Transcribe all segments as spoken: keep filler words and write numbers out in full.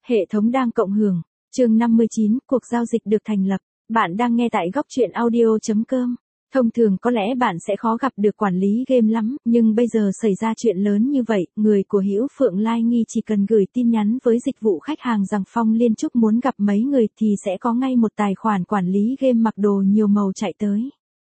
Hệ thống đang cộng hưởng. Chương năm mươi chín, cuộc giao dịch được thành lập. Bạn đang nghe tại góc truyện audio chấm com. Thông thường có lẽ bạn sẽ khó gặp được quản lý game lắm, nhưng bây giờ xảy ra chuyện lớn như vậy, người của Hữu Phượng Lai Nghi chỉ cần gửi tin nhắn với dịch vụ khách hàng rằng Phong Liên Trúc muốn gặp mấy người thì sẽ có ngay một tài khoản quản lý game mặc đồ nhiều màu chạy tới.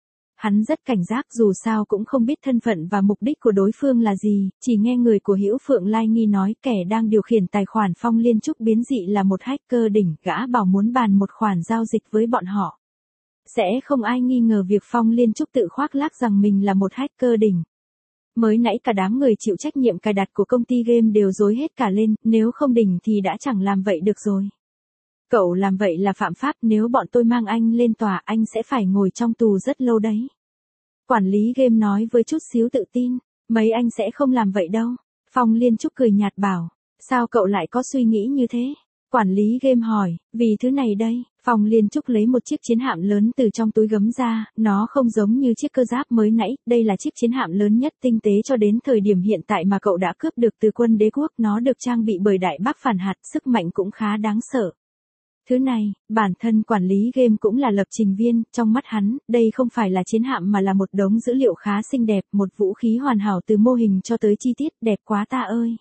Hắn rất cảnh giác, dù sao cũng không biết thân phận và mục đích của đối phương là gì, chỉ nghe người của Hữu Phượng Lai Nghi nói kẻ đang điều khiển tài khoản Phong Liên Trúc biến dị là một hacker đỉnh, gã bảo muốn bàn một khoản giao dịch với bọn họ. Sẽ không ai nghi ngờ việc Phong Liên Trúc tự khoác lác rằng mình là một hacker đỉnh. Mới nãy cả đám người chịu trách nhiệm cài đặt của công ty game đều rối hết cả lên, nếu không đỉnh thì đã chẳng làm vậy được rồi. Cậu làm vậy là phạm pháp, nếu bọn tôi mang anh lên tòa anh sẽ phải ngồi trong tù rất lâu đấy. Quản lý game nói với chút xíu tự tin, mấy anh sẽ không làm vậy đâu. Phong Liên Trúc cười nhạt bảo, sao cậu lại có suy nghĩ như thế? Quản lý game hỏi, vì thứ này đây. Phong Liên Trúc lấy một chiếc chiến hạm lớn từ trong túi gấm ra, nó không giống như chiếc cơ giáp mới nãy, đây là chiếc chiến hạm lớn nhất tinh tế cho đến thời điểm hiện tại mà cậu đã cướp được từ quân đế quốc, nó được trang bị bởi đại bác phản hạt, sức mạnh cũng khá đáng sợ. Thứ này, bản thân quản lý game cũng là lập trình viên, trong mắt hắn, đây không phải là chiến hạm mà là một đống dữ liệu khá xinh đẹp, một vũ khí hoàn hảo từ mô hình cho tới chi tiết, đẹp quá ta ơi.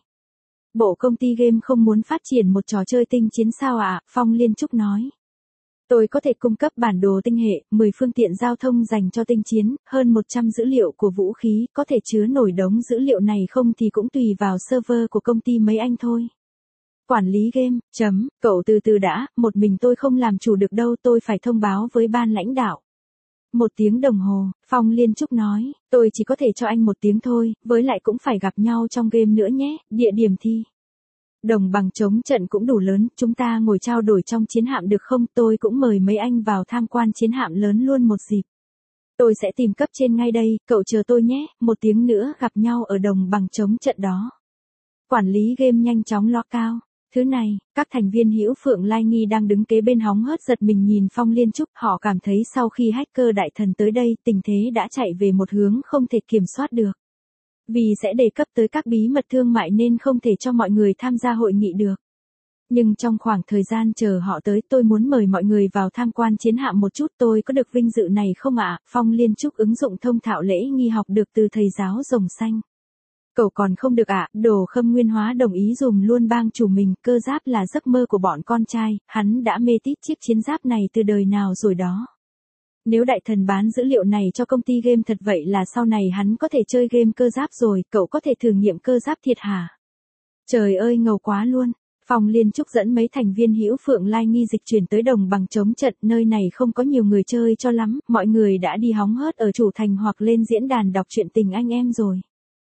Bộ công ty game không muốn phát triển một trò chơi tinh chiến sao ạ? À? Phong Liên Trúc nói. Tôi có thể cung cấp bản đồ tinh hệ, mười phương tiện giao thông dành cho tinh chiến, hơn một trăm dữ liệu của vũ khí, có thể chứa nổi đống dữ liệu này không thì cũng tùy vào server của công ty mấy anh thôi. Quản lý game, chấm, cậu từ từ đã, một mình tôi không làm chủ được đâu, tôi phải thông báo với ban lãnh đạo. Một tiếng đồng hồ, Phong Liên Trúc nói, tôi chỉ có thể cho anh một tiếng thôi, với lại cũng phải gặp nhau trong game nữa nhé, địa điểm thì. Đồng bằng chống trận cũng đủ lớn, chúng ta ngồi trao đổi trong chiến hạm được không, tôi cũng mời mấy anh vào tham quan chiến hạm lớn luôn một dịp. Tôi sẽ tìm cấp trên ngay đây, cậu chờ tôi nhé, một tiếng nữa gặp nhau ở đồng bằng chống trận đó. Quản lý game nhanh chóng lo cao. Thứ này, các thành viên Hữu Phượng Lai Nghi đang đứng kế bên hóng hớt giật mình nhìn Phong Liên Trúc, họ cảm thấy sau khi hacker đại thần tới đây, tình thế đã chạy về một hướng không thể kiểm soát được. Vì sẽ đề cập tới các bí mật thương mại nên không thể cho mọi người tham gia hội nghị được. Nhưng trong khoảng thời gian chờ họ tới, tôi muốn mời mọi người vào tham quan chiến hạm một chút, tôi có được vinh dự này không ạ? À? Phong Liên Trúc ứng dụng thông thạo lễ nghi học được từ thầy giáo rồng xanh. Cậu còn không được ạ, à? Đồ Khâm Nguyên Hóa đồng ý dùm luôn bang chủ mình, cơ giáp là giấc mơ của bọn con trai, hắn đã mê tít chiếc chiến giáp này từ đời nào rồi đó. Nếu đại thần bán dữ liệu này cho công ty game thật vậy là sau này hắn có thể chơi game cơ giáp rồi, cậu có thể thử nghiệm cơ giáp thiệt hả? Trời ơi ngầu quá luôn. Phong Liên Trúc dẫn mấy thành viên Hữu Phượng Lai Nghi dịch chuyển tới đồng bằng chống trận, nơi này không có nhiều người chơi cho lắm, mọi người đã đi hóng hớt ở chủ thành hoặc lên diễn đàn đọc truyện tình anh em rồi.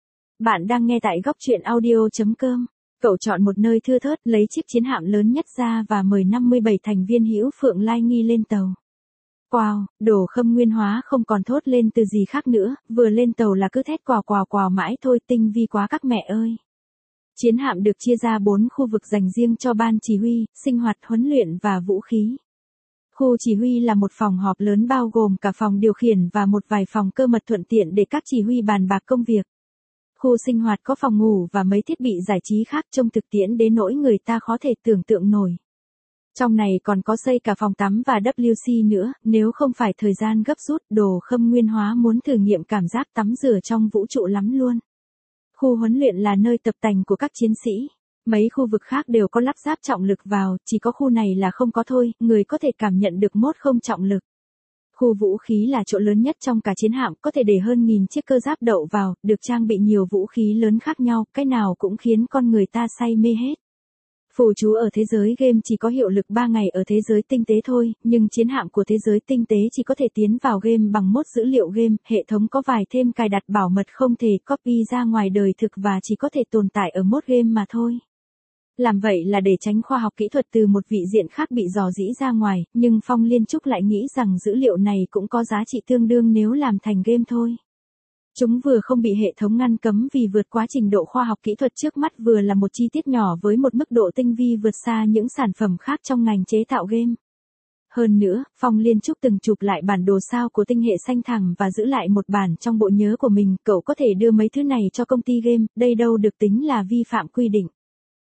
Bạn đang nghe tại góc truyện audio chấm com. Cậu chọn một nơi thưa thớt, lấy chiếc chiến hạm lớn nhất ra và mời năm mươi bảy thành viên Hữu Phượng Lai Nghi lên tàu. Wow, Đồ Khâm Nguyên Hóa không còn thốt lên từ gì khác nữa, vừa lên tàu là cứ thét quào quào quào mãi thôi, tinh vi quá các mẹ ơi. Chiến hạm được chia ra bốn khu vực dành riêng cho ban chỉ huy, sinh hoạt, huấn luyện và vũ khí. Khu chỉ huy là một phòng họp lớn bao gồm cả phòng điều khiển và một vài phòng cơ mật thuận tiện để các chỉ huy bàn bạc công việc. Khu sinh hoạt có phòng ngủ và mấy thiết bị giải trí khác trông thực tiễn đến nỗi người ta khó thể tưởng tượng nổi. Trong này còn có xây cả phòng tắm và vê kép xê nữa, nếu không phải thời gian gấp rút, Đồ Khâm Nguyên Hóa muốn thử nghiệm cảm giác tắm rửa trong vũ trụ lắm luôn. Khu huấn luyện là nơi tập tành của các chiến sĩ. Mấy khu vực khác đều có lắp ráp trọng lực vào, chỉ có khu này là không có thôi, người có thể cảm nhận được mốt không trọng lực. Khu vũ khí là chỗ lớn nhất trong cả chiến hạm, có thể để hơn nghìn chiếc cơ giáp đậu vào, được trang bị nhiều vũ khí lớn khác nhau, cái nào cũng khiến con người ta say mê hết. Phù chú ở thế giới game chỉ có hiệu lực ba ngày ở thế giới tinh tế thôi, nhưng chiến hạm của thế giới tinh tế chỉ có thể tiến vào game bằng mốt dữ liệu game, hệ thống có vài thêm cài đặt bảo mật không thể copy ra ngoài đời thực và chỉ có thể tồn tại ở mốt game mà thôi. Làm vậy là để tránh khoa học kỹ thuật từ một vị diện khác bị dò dỉ ra ngoài, nhưng Phong Liên Trúc lại nghĩ rằng dữ liệu này cũng có giá trị tương đương nếu làm thành game thôi. Chúng vừa không bị hệ thống ngăn cấm vì vượt quá trình độ khoa học kỹ thuật trước mắt, vừa là một chi tiết nhỏ với một mức độ tinh vi vượt xa những sản phẩm khác trong ngành chế tạo game. Hơn nữa, Phong Liên Trúc từng chụp lại bản đồ sao của tinh hệ xanh thẳm và giữ lại một bản trong bộ nhớ của mình, cậu có thể đưa mấy thứ này cho công ty game, đây đâu được tính là vi phạm quy định.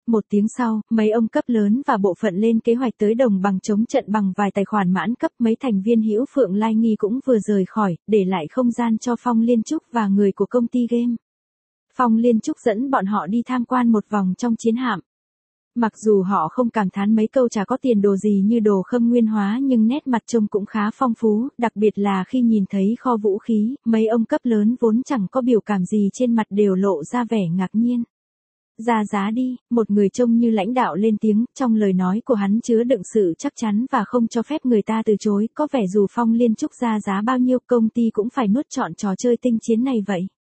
Một tiếng sau, mấy ông cấp lớn và bộ phận lên kế hoạch tới đồng bằng chống trận bằng vài tài khoản mãn cấp. Mấy thành viên Hữu Phượng Lai Nghi cũng vừa rời khỏi, để lại không gian cho Phong Liên Trúc và người của công ty game. Phong Liên Trúc dẫn bọn họ đi tham quan một vòng trong chiến hạm. Mặc dù họ không cảm thán mấy câu chả có tiền đồ gì như đồ khâm nguyên hóa, nhưng nét mặt trông cũng khá phong phú, đặc biệt là khi nhìn thấy kho vũ khí, mấy ông cấp lớn vốn chẳng có biểu cảm gì trên mặt đều lộ ra vẻ ngạc nhiên. Ra giá đi, một người trông như lãnh đạo lên tiếng, trong lời nói của hắn chứa đựng sự chắc chắn và không cho phép người ta từ chối, có vẻ dù Phong Liên Trúc ra giá bao nhiêu công ty cũng phải nuốt trọn trò chơi tinh chiến này vậy.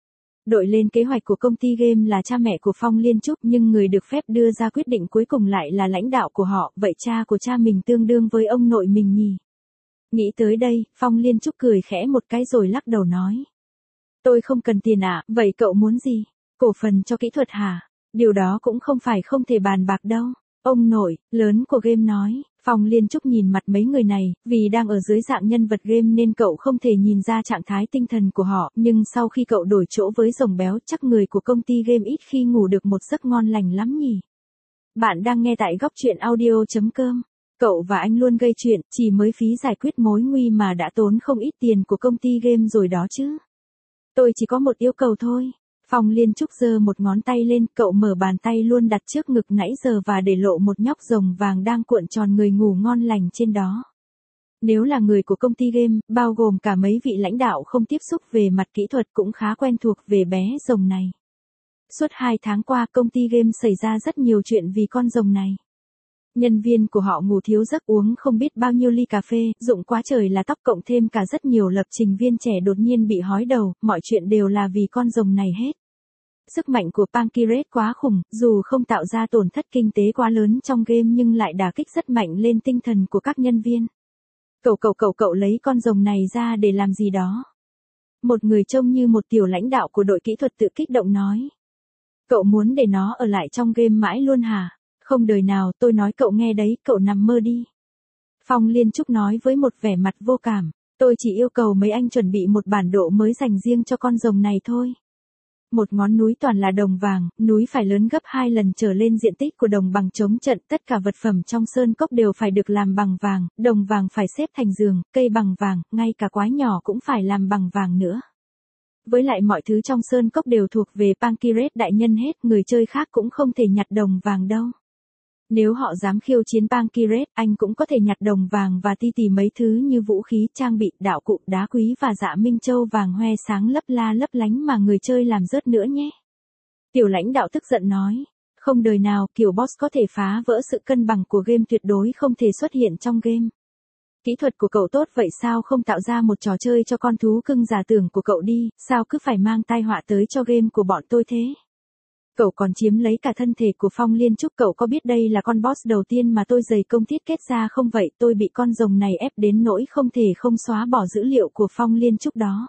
Đội lên kế hoạch của công ty game là cha mẹ của Phong Liên Trúc, nhưng người được phép đưa ra quyết định cuối cùng lại là lãnh đạo của họ, vậy cha của cha mình tương đương với ông nội mình nhỉ? Nghĩ tới đây, Phong Liên Trúc cười khẽ một cái rồi lắc đầu nói. Tôi không cần tiền ạ, à, vậy cậu muốn gì? Cổ phần cho kỹ thuật hả? Điều đó cũng không phải không thể bàn bạc đâu. Ông nội, lớn của game nói. Phong Liên Trúc nhìn mặt mấy người này, vì đang ở dưới dạng nhân vật game nên cậu không thể nhìn ra trạng thái tinh thần của họ, nhưng sau khi cậu đổi chỗ với rồng béo chắc người của công ty game ít khi ngủ được một giấc ngon lành lắm nhỉ. Bạn đang nghe tại góc truyện audio chấm com. Cậu và anh luôn gây chuyện, chỉ mới phí giải quyết mối nguy mà đã tốn không ít tiền của công ty game rồi đó chứ. Tôi chỉ có một yêu cầu thôi. Phong Liên Trúc giơ một ngón tay lên, cậu mở bàn tay luôn đặt trước ngực nãy giờ và để lộ một nhóc rồng vàng đang cuộn tròn người ngủ ngon lành trên đó. Nếu là người của công ty game, bao gồm cả mấy vị lãnh đạo không tiếp xúc về mặt kỹ thuật cũng khá quen thuộc về bé rồng này. Suốt hai tháng qua công ty game xảy ra rất nhiều chuyện vì con rồng này. Nhân viên của họ ngủ thiếu giấc, uống không biết bao nhiêu ly cà phê, rụng quá trời là tóc, cộng thêm cả rất nhiều lập trình viên trẻ đột nhiên bị hói đầu, mọi chuyện đều là vì con rồng này hết. Sức mạnh của Pancrase quá khủng, dù không tạo ra tổn thất kinh tế quá lớn trong game nhưng lại đả kích rất mạnh lên tinh thần của các nhân viên. Cậu cậu cậu cậu lấy con rồng này ra để làm gì đó? Một người trông như một tiểu lãnh đạo của đội kỹ thuật tự kích động nói. Cậu muốn để nó ở lại trong game mãi luôn hả? Không đời nào, tôi nói cậu nghe đấy, cậu nằm mơ đi. Phong Liên Trúc nói với một vẻ mặt vô cảm, tôi chỉ yêu cầu mấy anh chuẩn bị một bản đồ mới dành riêng cho con rồng này thôi. Một ngón núi toàn là đồng vàng, núi phải lớn gấp hai lần trở lên diện tích của đồng bằng chống trận, tất cả vật phẩm trong sơn cốc đều phải được làm bằng vàng, đồng vàng phải xếp thành giường, cây bằng vàng, ngay cả quái nhỏ cũng phải làm bằng vàng nữa. Với lại mọi thứ trong sơn cốc đều thuộc về Pancrase đại nhân hết, người chơi khác cũng không thể nhặt đồng vàng đâu. Nếu họ dám khiêu chiến Pancrase, anh cũng có thể nhặt đồng vàng và ti tì mấy thứ như vũ khí, trang bị, đạo cụ, đá quý và dạ minh châu vàng hoe sáng lấp la lấp lánh mà người chơi làm rớt nữa nhé. Tiểu lãnh đạo tức giận nói, không đời nào, kiểu boss có thể phá vỡ sự cân bằng của game tuyệt đối không thể xuất hiện trong game. Kỹ thuật của cậu tốt vậy sao không tạo ra một trò chơi cho con thú cưng giả tưởng của cậu đi, sao cứ phải mang tai họa tới cho game của bọn tôi thế? Cậu còn chiếm lấy cả thân thể của Phong Liên Trúc, cậu có biết đây là con boss đầu tiên mà tôi dày công thiết kết ra không vậy? Tôi bị con rồng này ép đến nỗi không thể không xóa bỏ dữ liệu của Phong Liên Trúc đó.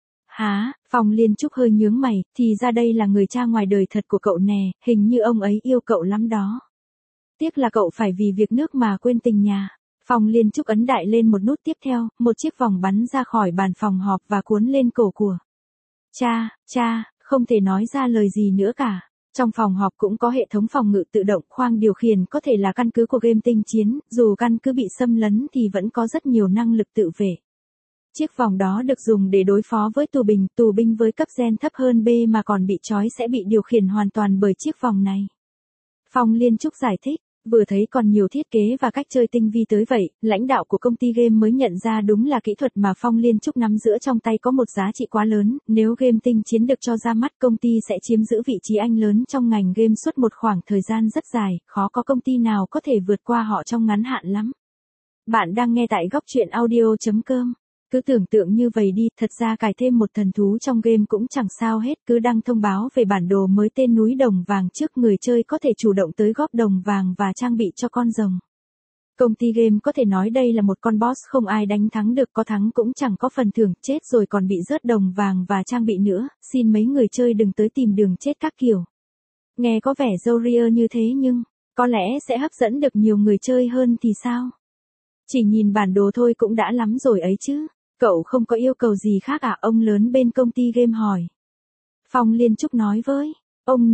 Hả? Phong Liên Trúc hơi nhướng mày, thì ra đây là người cha ngoài đời thật của cậu nè, hình như ông ấy yêu cậu lắm đó. Tiếc là cậu phải vì việc nước mà quên tình nhà. Phong Liên Trúc ấn đại lên một nút tiếp theo, một chiếc vòng bắn ra khỏi bàn phòng họp và cuốn lên cổ của. Cha, cha, không thể nói ra lời gì nữa cả. Trong phòng họp cũng có hệ thống phòng ngự tự động, khoang điều khiển có thể là căn cứ của game tinh chiến, dù căn cứ bị xâm lấn thì vẫn có rất nhiều năng lực tự vệ. Chiếc vòng đó được dùng để đối phó với tù binh, tù binh với cấp gen thấp hơn B mà còn bị trói sẽ bị điều khiển hoàn toàn bởi chiếc vòng này. Phong Liên Trúc giải thích, vừa thấy còn nhiều thiết kế và cách chơi tinh vi tới vậy, lãnh đạo của công ty game mới nhận ra đúng là kỹ thuật mà Phong Liên Trúc nắm giữ trong tay có một giá trị quá lớn, nếu game tinh chiến được cho ra mắt công ty sẽ chiếm giữ vị trí anh lớn trong ngành game suốt một khoảng thời gian rất dài, khó có công ty nào có thể vượt qua họ trong ngắn hạn lắm. Bạn đang nghe tại góc truyện audio chấm com. Cứ tưởng tượng như vậy đi, thật ra cài thêm một thần thú trong game cũng chẳng sao hết, cứ đăng thông báo về bản đồ mới tên núi đồng vàng trước, người chơi có thể chủ động tới góp đồng vàng và trang bị cho con rồng. Công ty game có thể nói đây là một con boss không ai đánh thắng được, có thắng cũng chẳng có phần thưởng, chết rồi còn bị rớt đồng vàng và trang bị nữa, xin mấy người chơi đừng tới tìm đường chết các kiểu. Nghe có vẻ râu ria như thế nhưng, có lẽ sẽ hấp dẫn được nhiều người chơi hơn thì sao? Chỉ nhìn bản đồ thôi cũng đã lắm rồi ấy chứ. Cậu không có yêu cầu gì khác à? Ông lớn bên công ty game hỏi. Phong Liên Trúc nói với ông nội,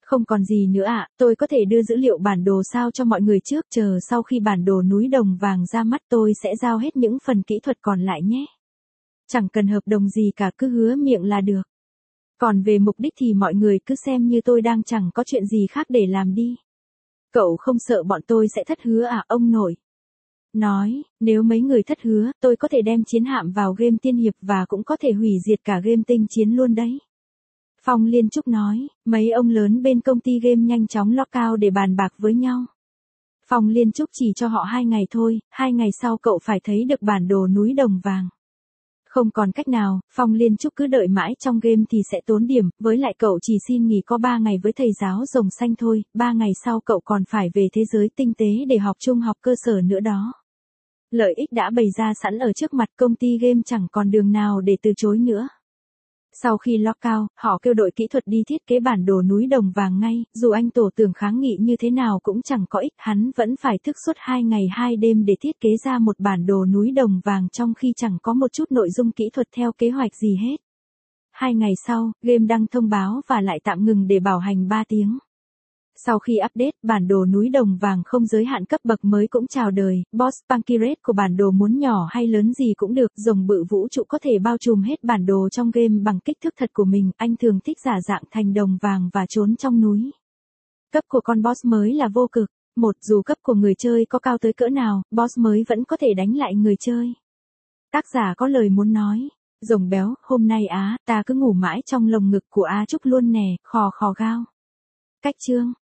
Không còn gì nữa ạ, tôi có thể đưa dữ liệu bản đồ sao cho mọi người trước, chờ sau khi bản đồ núi đồng vàng ra mắt tôi sẽ giao hết những phần kỹ thuật còn lại nhé. Chẳng cần hợp đồng gì cả, cứ hứa miệng là được. Còn về mục đích thì mọi người cứ xem như tôi đang chẳng có chuyện gì khác để làm đi. Cậu không sợ bọn tôi sẽ thất hứa à ông nội? Nói, nếu mấy người thất hứa, tôi có thể đem chiến hạm vào game tiên hiệp và cũng có thể hủy diệt cả game tinh chiến luôn đấy. Phong Liên Trúc nói, mấy ông lớn bên công ty game nhanh chóng lockout để bàn bạc với nhau. Phong Liên Trúc chỉ cho họ hai ngày thôi, hai ngày sau cậu phải thấy được bản đồ núi đồng vàng. Không còn cách nào, Phong Liên Trúc cứ đợi mãi trong game thì sẽ tốn điểm, với lại cậu chỉ xin nghỉ có ba ngày với thầy giáo rồng xanh thôi, ba ngày sau cậu còn phải về thế giới tinh tế để học trung học cơ sở nữa đó. Lợi ích đã bày ra sẵn ở trước mặt, công ty game chẳng còn đường nào để từ chối nữa. Sau khi lockout, họ kêu đội kỹ thuật đi thiết kế bản đồ núi đồng vàng ngay, dù anh tổ tưởng kháng nghị như thế nào cũng chẳng có ích, hắn vẫn phải thức suốt hai ngày hai đêm để thiết kế ra một bản đồ núi đồng vàng trong khi chẳng có một chút nội dung kỹ thuật theo kế hoạch gì hết. Hai ngày sau, game đăng thông báo và lại tạm ngừng để bảo hành ba tiếng. Sau khi update, bản đồ núi đồng vàng không giới hạn cấp bậc mới cũng chào đời, boss Punky Red của bản đồ muốn nhỏ hay lớn gì cũng được, rồng bự vũ trụ có thể bao trùm hết bản đồ trong game bằng kích thước thật của mình, anh thường thích giả dạng thành đồng vàng và trốn trong núi. Cấp của con boss mới là vô cực, một dù cấp của người chơi có cao tới cỡ nào, boss mới vẫn có thể đánh lại người chơi. Tác giả có lời muốn nói, rồng béo, hôm nay á, ta cứ ngủ mãi trong lồng ngực của A Trúc luôn nè, khò khò gao. Cách chương